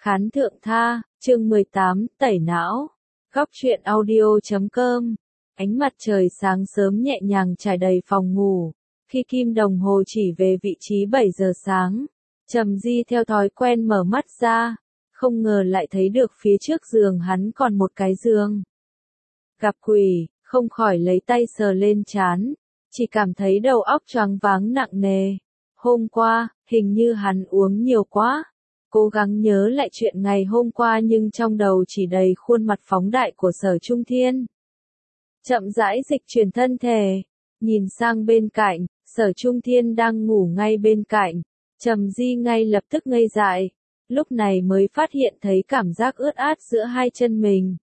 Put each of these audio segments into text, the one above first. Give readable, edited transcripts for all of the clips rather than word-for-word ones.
Khán thượng tha, chương 18, tẩy não. Góc truyện audio.com. Ánh mặt trời sáng sớm nhẹ nhàng trải đầy phòng ngủ. Khi kim đồng hồ chỉ về vị trí 7 giờ sáng, Trầm Di theo thói quen mở mắt ra, không ngờ lại thấy được phía trước giường hắn còn một cái giường. Gặp quỷ, không khỏi lấy tay sờ lên trán, chỉ cảm thấy đầu óc choáng váng nặng nề. Hôm qua, hình như hắn uống nhiều quá. Cố gắng nhớ lại chuyện ngày hôm qua nhưng trong đầu chỉ đầy khuôn mặt phóng đại của Sở Trung Thiên. Chậm rãi dịch chuyển thân thể, nhìn sang bên cạnh, Sở Trung Thiên đang ngủ ngay bên cạnh. Trầm Di ngay lập tức ngây dại, lúc này mới phát hiện thấy cảm giác ướt át giữa hai chân mình.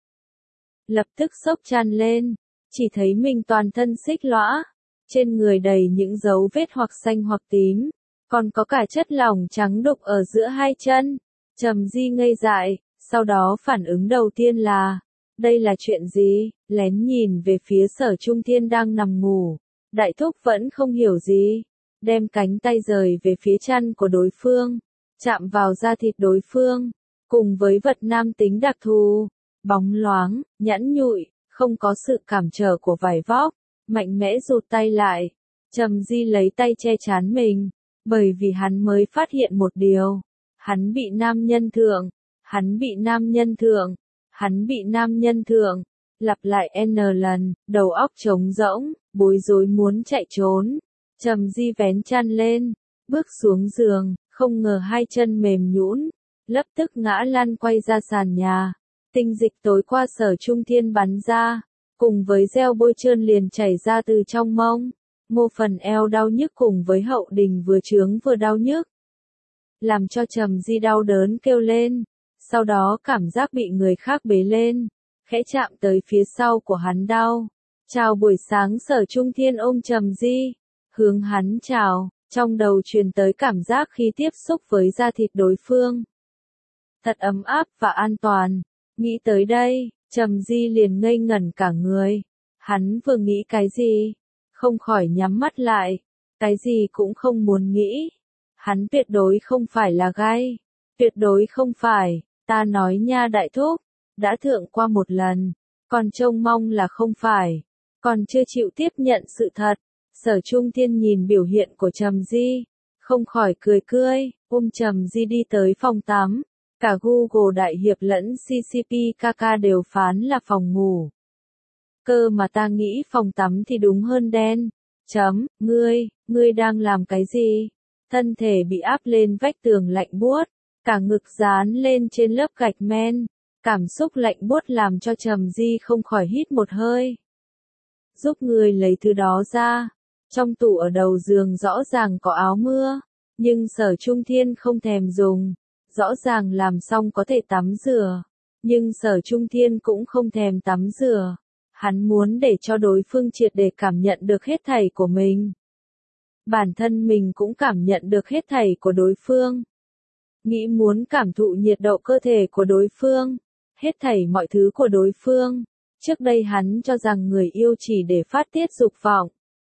Lập tức sốc tràn lên, chỉ thấy mình toàn thân xích lõa, trên người đầy những dấu vết hoặc xanh hoặc tím, còn có cả chất lỏng trắng đục ở giữa hai chân. Trầm Di ngây dại, sau đó phản ứng đầu tiên là, đây là chuyện gì? Lén nhìn về phía Sở Trung Thiên đang nằm ngủ, đại thúc vẫn không hiểu gì, đem cánh tay rời về phía chân của đối phương, chạm vào da thịt đối phương, cùng với vật nam tính đặc thù, bóng loáng, nhẵn nhụi, không có sự cản trở của vải vóc, mạnh mẽ rụt tay lại. Trầm Di lấy tay che trán mình, bởi vì hắn mới phát hiện một điều, hắn bị nam nhân thượng, hắn bị nam nhân thượng, hắn bị nam nhân thượng, lặp lại n lần, đầu óc trống rỗng, bối rối muốn chạy trốn. Trầm Di vén chăn lên, bước xuống giường, không ngờ hai chân mềm nhũn, lập tức ngã lăn quay ra sàn nhà. Tinh dịch tối qua Sở Trung Thiên bắn ra, cùng với gel bôi trơn liền chảy ra từ trong mông. Mô phần eo đau nhức cùng với hậu đình vừa trướng vừa đau nhức, làm cho Trầm Di đau đớn kêu lên, sau đó cảm giác bị người khác bế lên, khẽ chạm tới phía sau của hắn đau. Chào buổi sáng. Sở Trung Thiên ôm Trầm Di, hướng hắn chào, trong đầu truyền tới cảm giác khi tiếp xúc với da thịt đối phương. Thật ấm áp và an toàn. Nghĩ tới đây, Trầm Di liền ngây ngẩn cả người. Hắn vừa nghĩ cái gì? Không khỏi nhắm mắt lại, cái gì cũng không muốn nghĩ. Hắn tuyệt đối không phải là gay, tuyệt đối không phải, ta nói nha đại thúc, đã thượng qua một lần, còn trông mong là không phải, còn chưa chịu tiếp nhận sự thật. Sở Trung Thiên nhìn biểu hiện của Trầm Di, không khỏi cười cười, ôm Trầm Di đi tới phòng tắm, cả Google Đại Hiệp lẫn CCP/KK đều phán là phòng ngủ. Cơ mà ta nghĩ phòng tắm thì đúng hơn đen. Ngươi đang làm cái gì? Thân thể bị áp lên vách tường lạnh buốt, cả ngực dán lên trên lớp gạch men, cảm xúc lạnh buốt làm cho Trầm Di không khỏi hít một hơi. Giúp ngươi lấy thứ đó ra. Trong tủ ở đầu giường rõ ràng có áo mưa, nhưng Sở Trung Thiên không thèm dùng, rõ ràng làm xong có thể tắm rửa, nhưng Sở Trung Thiên cũng không thèm tắm rửa. Hắn muốn để cho đối phương triệt để cảm nhận được hết thảy của mình. Bản thân mình cũng cảm nhận được hết thảy của đối phương. Nghĩ muốn cảm thụ nhiệt độ cơ thể của đối phương, hết thảy mọi thứ của đối phương. Trước đây hắn cho rằng người yêu chỉ để phát tiết dục vọng.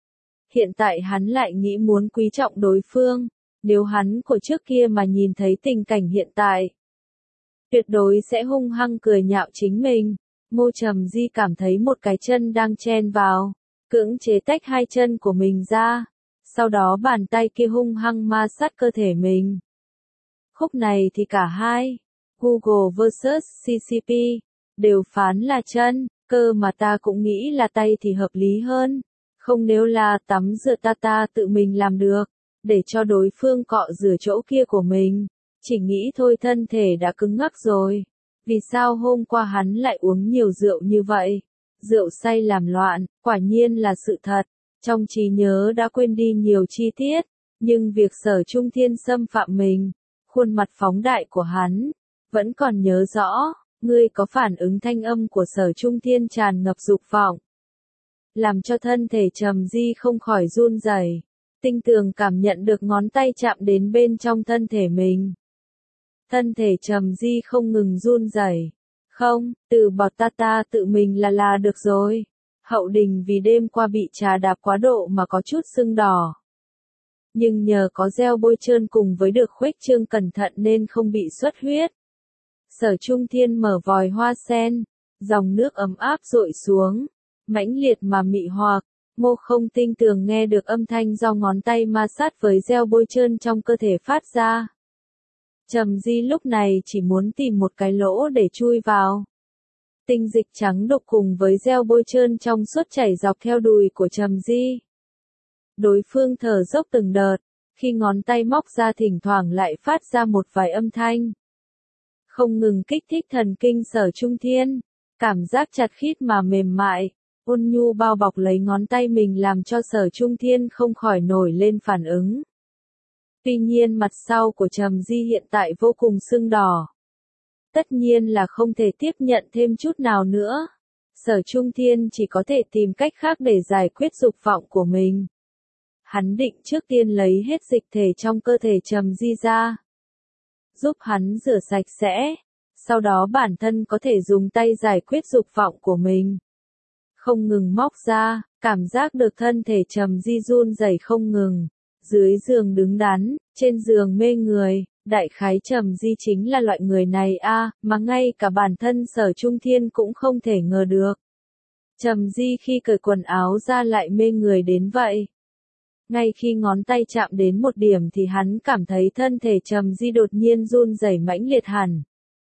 Hiện tại hắn lại nghĩ muốn quý trọng đối phương. Nếu hắn của trước kia mà nhìn thấy tình cảnh hiện tại, tuyệt đối sẽ hung hăng cười nhạo chính mình. Mô Trầm Di cảm thấy một cái chân đang chen vào, cưỡng chế tách hai chân của mình ra, sau đó bàn tay kia hung hăng ma sát cơ thể mình. Khúc này thì cả hai, Google vs CCP, đều phán là chân, cơ mà ta cũng nghĩ là tay thì hợp lý hơn. Không, nếu là tắm rửa ta tự mình làm được, để cho đối phương cọ rửa chỗ kia của mình. Chỉ nghĩ thôi thân thể đã cứng ngắc rồi. Vì sao hôm qua hắn lại uống nhiều rượu như vậy? Rượu say làm loạn, quả nhiên là sự thật. Trong trí nhớ đã quên đi nhiều chi tiết, nhưng việc Sở Trung Thiên xâm phạm mình, khuôn mặt phóng đại của hắn, vẫn còn nhớ rõ. Ngươi có phản ứng thanh âm của Sở Trung Thiên tràn ngập dục vọng, làm cho thân thể Trầm Di không khỏi run rẩy. Tinh tường cảm nhận được ngón tay chạm đến bên trong thân thể mình. Thân thể Trầm Di không ngừng run rẩy. Không, từ bọt ta tự mình là được rồi. Hậu đình vì đêm qua bị trà đạp quá độ mà có chút sưng đỏ. Nhưng nhờ có gel bôi trơn cùng với được khuếch trương cẩn thận nên không bị xuất huyết. Sở Trung Thiên mở vòi hoa sen, dòng nước ấm áp dội xuống, mãnh liệt mà mị hoặc. Ngô Không Tinh tường nghe được âm thanh do ngón tay ma sát với gel bôi trơn trong cơ thể phát ra. Trầm Di lúc này chỉ muốn tìm một cái lỗ để chui vào. Tinh dịch trắng đục cùng với gel bôi trơn trong suốt chảy dọc theo đùi của Trầm Di. Đối phương thở dốc từng đợt, khi ngón tay móc ra thỉnh thoảng lại phát ra một vài âm thanh. Không ngừng kích thích thần kinh Sở Trung Thiên, cảm giác chặt khít mà mềm mại, ôn nhu bao bọc lấy ngón tay mình làm cho Sở Trung Thiên không khỏi nổi lên phản ứng. Tuy nhiên mặt sau của Trầm Di hiện tại vô cùng sưng đỏ. Tất nhiên là không thể tiếp nhận thêm chút nào nữa. Sở Trung Thiên chỉ có thể tìm cách khác để giải quyết dục vọng của mình. Hắn định trước tiên lấy hết dịch thể trong cơ thể Trầm Di ra, giúp hắn rửa sạch sẽ, sau đó bản thân có thể dùng tay giải quyết dục vọng của mình. Không ngừng móc ra, cảm giác được thân thể Trầm Di run rẩy không ngừng. Dưới giường đứng đắn, trên giường mê người, đại khái Trầm Di chính là loại người này mà ngay cả bản thân Sở Trung Thiên cũng không thể ngờ được. Trầm Di khi cởi quần áo ra lại mê người đến vậy. Ngay khi ngón tay chạm đến một điểm thì hắn cảm thấy thân thể Trầm Di đột nhiên run rẩy mãnh liệt hẳn.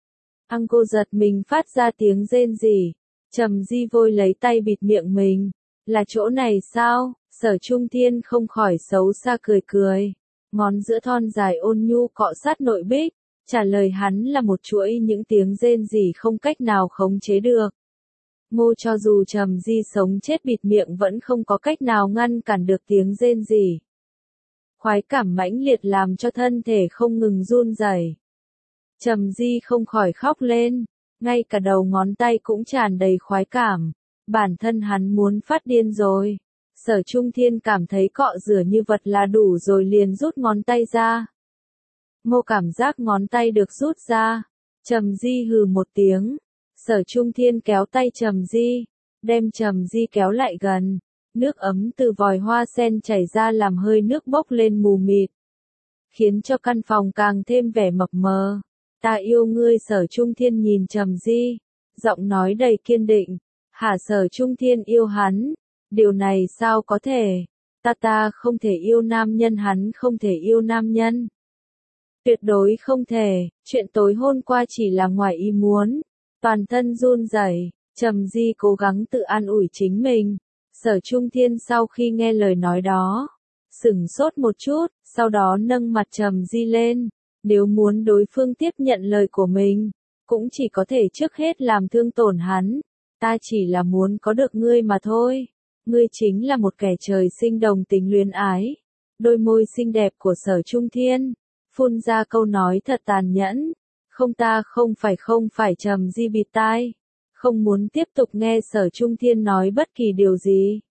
Cô giật mình phát ra tiếng rên rỉ. Trầm Di vội lấy tay bịt miệng mình. Là chỗ này sao? Sở Trung Thiên không khỏi xấu xa cười cười. Ngón giữa thon dài ôn nhu cọ sát nội bích. Trả lời hắn là một chuỗi những tiếng rên rỉ không cách nào khống chế được. Ngô cho dù Trầm Di sống chết bịt miệng vẫn không có cách nào ngăn cản được tiếng rên rỉ. Khoái cảm mãnh liệt làm cho thân thể không ngừng run rẩy. Trầm Di không khỏi khóc lên, ngay cả đầu ngón tay cũng tràn đầy khoái cảm. Bản thân hắn muốn phát điên rồi. Sở Trung Thiên cảm thấy cọ rửa như vật là đủ rồi liền rút ngón tay ra. Ngô cảm giác ngón tay được rút ra. Trầm Di hừ một tiếng. Sở Trung Thiên kéo tay Trầm Di, đem Trầm Di kéo lại gần. Nước ấm từ vòi hoa sen chảy ra làm hơi nước bốc lên mù mịt, khiến cho căn phòng càng thêm vẻ mập mờ. Ta yêu ngươi. Sở Trung Thiên nhìn Trầm Di, giọng nói đầy kiên định. Hả? Sở Trung Thiên yêu hắn? Điều này sao có thể? Ta không thể yêu nam nhân, hắn không thể yêu nam nhân. Tuyệt đối không thể, chuyện tối hôm qua chỉ là ngoài ý muốn. Toàn thân run rẩy, Trầm Di cố gắng tự an ủi chính mình. Sở Trung Thiên sau khi nghe lời nói đó, sửng sốt một chút, sau đó nâng mặt Trầm Di lên. Nếu muốn đối phương tiếp nhận lời của mình, cũng chỉ có thể trước hết làm thương tổn hắn. Ta chỉ là muốn có được ngươi mà thôi. Ngươi chính là một kẻ trời sinh đồng tính luyến ái. Đôi môi xinh đẹp của Sở Trung Thiên phun ra câu nói thật tàn nhẫn. Không, ta không phải. Trầm Di bịt tai, không muốn tiếp tục nghe Sở Trung Thiên nói bất kỳ điều gì.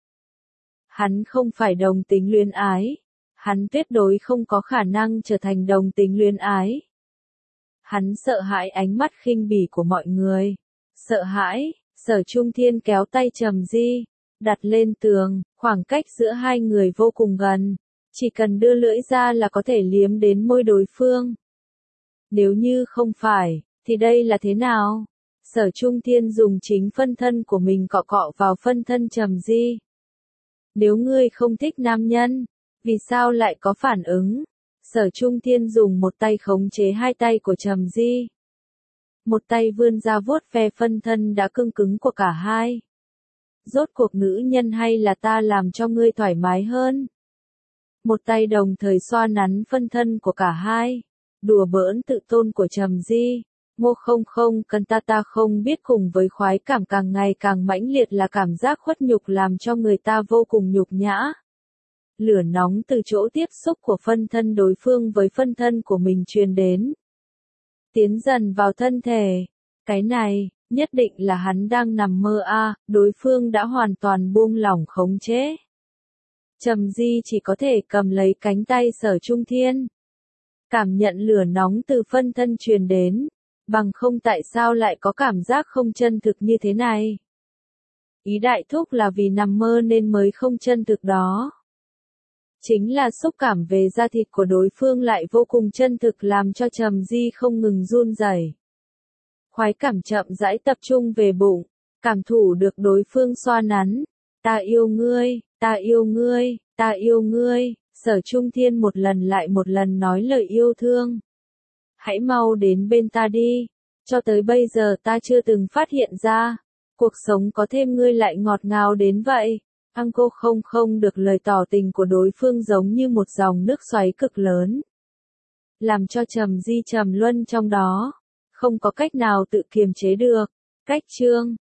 Hắn không phải đồng tính luyến ái. Hắn tuyệt đối không có khả năng trở thành đồng tính luyến ái. Hắn sợ hãi ánh mắt khinh bỉ của mọi người. Sợ hãi. Sở Trung Thiên kéo tay Trầm Di, đặt lên tường, khoảng cách giữa hai người vô cùng gần. Chỉ cần đưa lưỡi ra là có thể liếm đến môi đối phương. Nếu như không phải, thì đây là thế nào? Sở Trung Thiên dùng chính phân thân của mình cọ cọ vào phân thân Trầm Di. Nếu ngươi không thích nam nhân, vì sao lại có phản ứng? Sở Trung Thiên dùng một tay khống chế hai tay của Trầm Di. Một tay vươn ra vuốt ve phân thân đã cứng cứng của cả hai. Rốt cuộc nữ nhân hay là ta làm cho ngươi thoải mái hơn? Một tay đồng thời xoa nắn phân thân của cả hai. Đùa bỡn tự tôn của Trầm Di. Ngô không cần ta không biết, cùng với khoái cảm càng ngày càng mãnh liệt là cảm giác khuất nhục làm cho người ta vô cùng nhục nhã. Lửa nóng từ chỗ tiếp xúc của phân thân đối phương với phân thân của mình truyền đến. Tiến dần vào thân thể. Cái này, nhất định là hắn đang nằm mơ đối phương đã hoàn toàn buông lỏng khống chế. Trầm Di chỉ có thể cầm lấy cánh tay Sở Trung Thiên. Cảm nhận lửa nóng từ phân thân truyền đến. Bằng không tại sao lại có cảm giác không chân thực như thế này? Ý đại thúc là vì nằm mơ nên mới không chân thực đó. Chính là xúc cảm về da thịt của đối phương lại vô cùng chân thực làm cho Trầm Di không ngừng run rẩy. Khoái cảm chậm rãi tập trung về bụng, cảm thụ được đối phương xoa nắn. Ta yêu ngươi, ta yêu ngươi, ta yêu ngươi, Sở Trung Thiên một lần lại một lần nói lời yêu thương. Hãy mau đến bên ta đi, cho tới bây giờ ta chưa từng phát hiện ra, cuộc sống có thêm ngươi lại ngọt ngào đến vậy. Cô không được lời tỏ tình của đối phương giống như một dòng nước xoáy cực lớn, làm cho Trầm Di trầm luân trong đó, không có cách nào tự kiềm chế được. Cách chương